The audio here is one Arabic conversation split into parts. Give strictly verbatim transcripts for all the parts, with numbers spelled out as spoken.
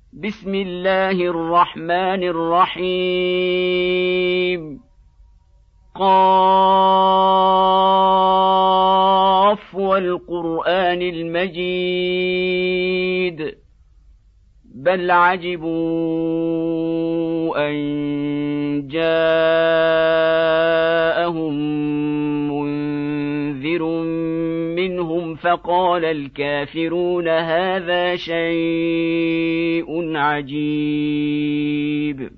بسم الله الرحمن الرحيم قاف والقرآن المجيد بل عجبوا أن جاءهم منذر منهم فقال الكافرون هذا شيء عجيب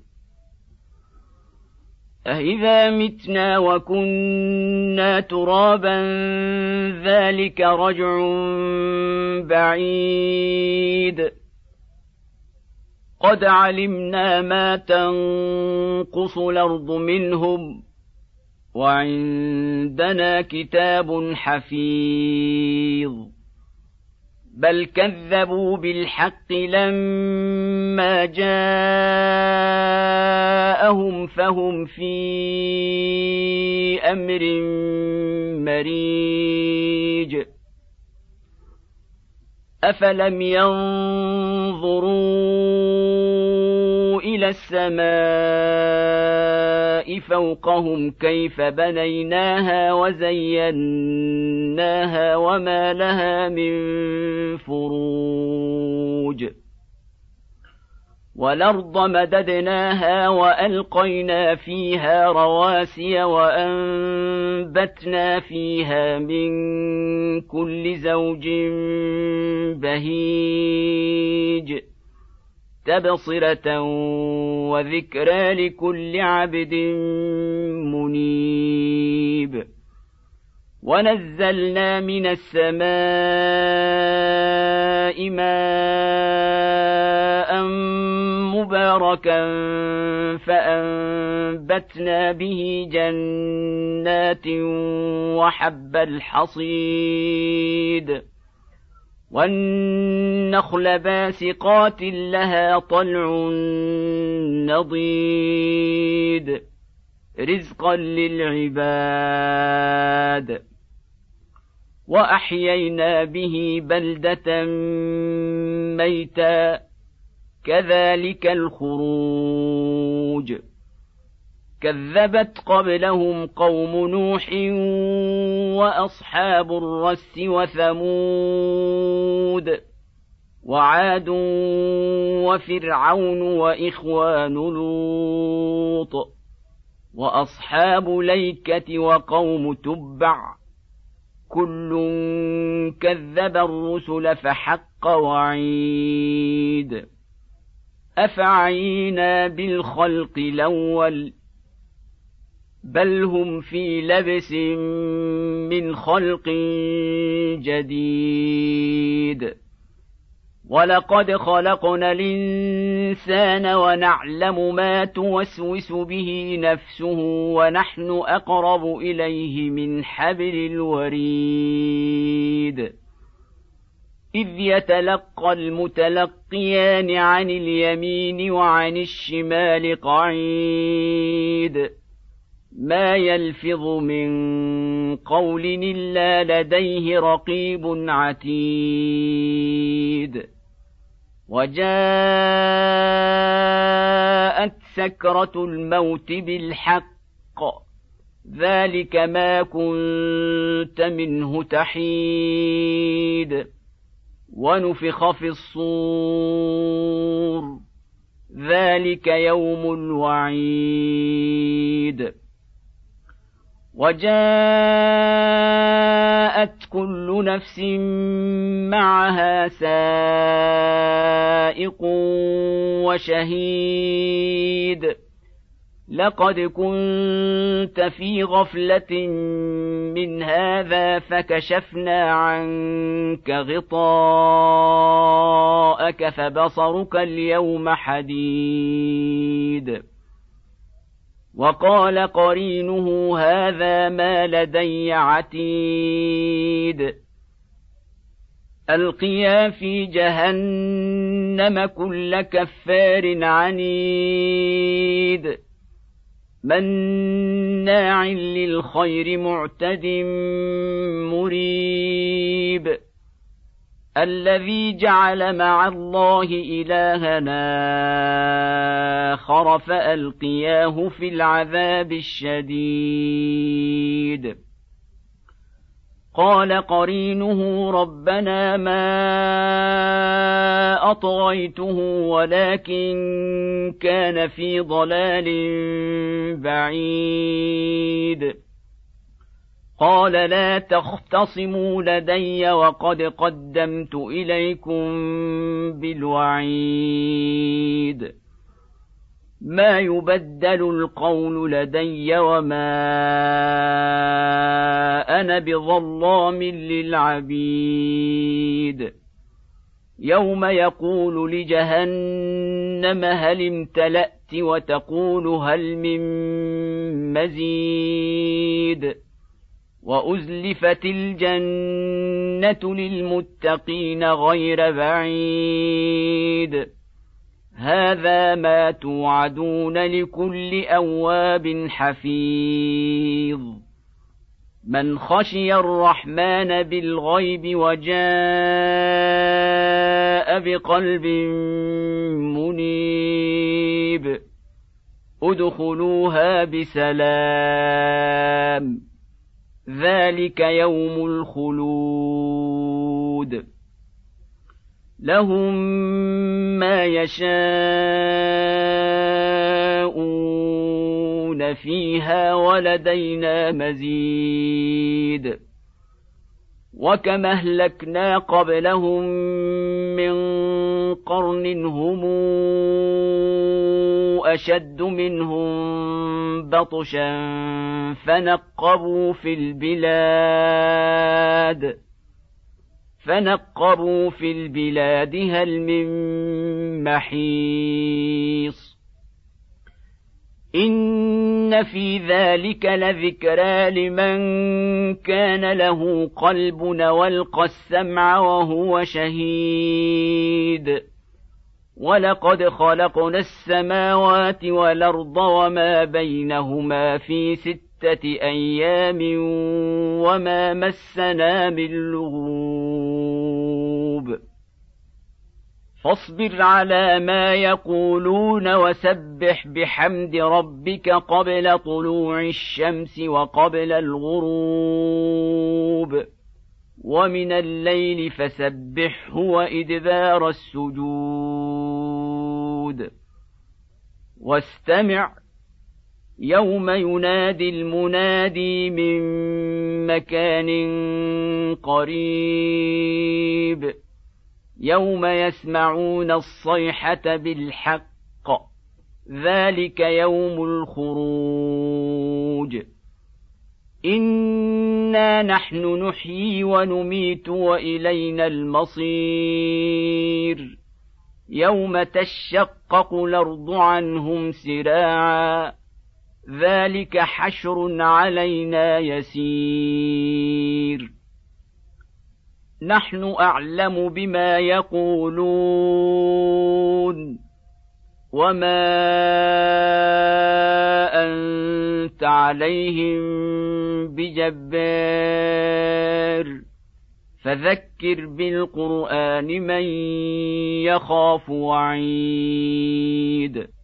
أإذا متنا وكنا ترابا ذلك رجع بعيد قد علمنا ما تنقص الأرض منهم وعندنا كتاب حفيظ بل كذبوا بالحق لما جاءهم فهم في أمر مريج أفلم ينظروا إلى السماء فوقهم كيف بنيناها وزيناها وما لها من فروج والأرض مددناها وألقينا فيها رواسي وأنبتنا فيها من كل زوج بهيج تبصرة وذكرى لكل عبد منيب ونزلنا من السماء ماء مباركا فأنبتنا به جنات وحب الحصيد والنخل باسقات لها طلع نضيد رزقا للعباد وأحيينا به بلدة ميتا كذلك الخروج كذبت قبلهم قوم نوح وأصحاب الرس وثمود وعاد وفرعون وإخوان لوط وأصحاب ليكة وقوم تبع كل كذب الرسل فحق وعيد أفعينا بالخلق الأول بل هم في لبس من خلق جديد ولقد خلقنا الإنسان ونعلم ما توسوس به نفسه ونحن أقرب إليه من حبل الوريد إذ يتلقى المتلقيان عن اليمين وعن الشمال قعيد ما يلفظ من قول إلا لديه رقيب عتيد وجاءت سكرة الموت بالحق ذلك ما كنت منه تحيد ونفخ في الصور ذلك يوم الوعيد وجاءت كل نفس معها سائق وشهيد لقد كنت في غفلة من هذا فكشفنا عنك غطاءك فبصرك اليوم حديد وقال قرينه هذا ما لدي عتيد ألقيا في جهنم كل كفار عنيد مناع للخير معتد مريب الذي جعل مع الله إلهنا آخر فألقياه في العذاب الشديد قال قرينه ربنا ما أطغيته ولكن كان في ضلال بعيد قال لا تختصموا لدي وقد قدمت إليكم بالوعيد ما يبدل القول لدي وما أنا بظلام للعبيد يوم يقول لجهنم هل امتلأت وتقول هل من مزيد وأزلفت الجنة للمتقين غير بعيد هذا ما توعدون لكل أواب حفيظ من خشي الرحمن بالغيب وجاء بقلب منيب ادخلوها بسلام ذلك يوم الخلود لهم ما يشاءون فيها ولدينا مزيد وكم أهلكنا قبلهم من قرن هم أشد منهم بطشا فنقبوا في البلاد فنقبوا في البلاد هل من محيص إن في ذلك لذكرى لمن كان له قلب والقى السمع وهو شهيد ولقد خلقنا السماوات والأرض وما بينهما في ستة أيام وما مسنا من لغوب فاصبر على ما يقولون وسبح بحمد ربك قبل طلوع الشمس وقبل الغروب ومن الليل فسبحه وإدبار السجود واستمع يوم ينادي المنادي من مكان قريب يوم يسمعون الصيحة بالحق ذلك يوم الخروج إنا نحن نحيي ونميت وإلينا المصير يوم تشقق الأرض عنهم سراعا ذلك حشر علينا يسير نحن أعلم بما يقولون وما أنت عليهم بجبار فذكر بالقرآن من يخاف وعيد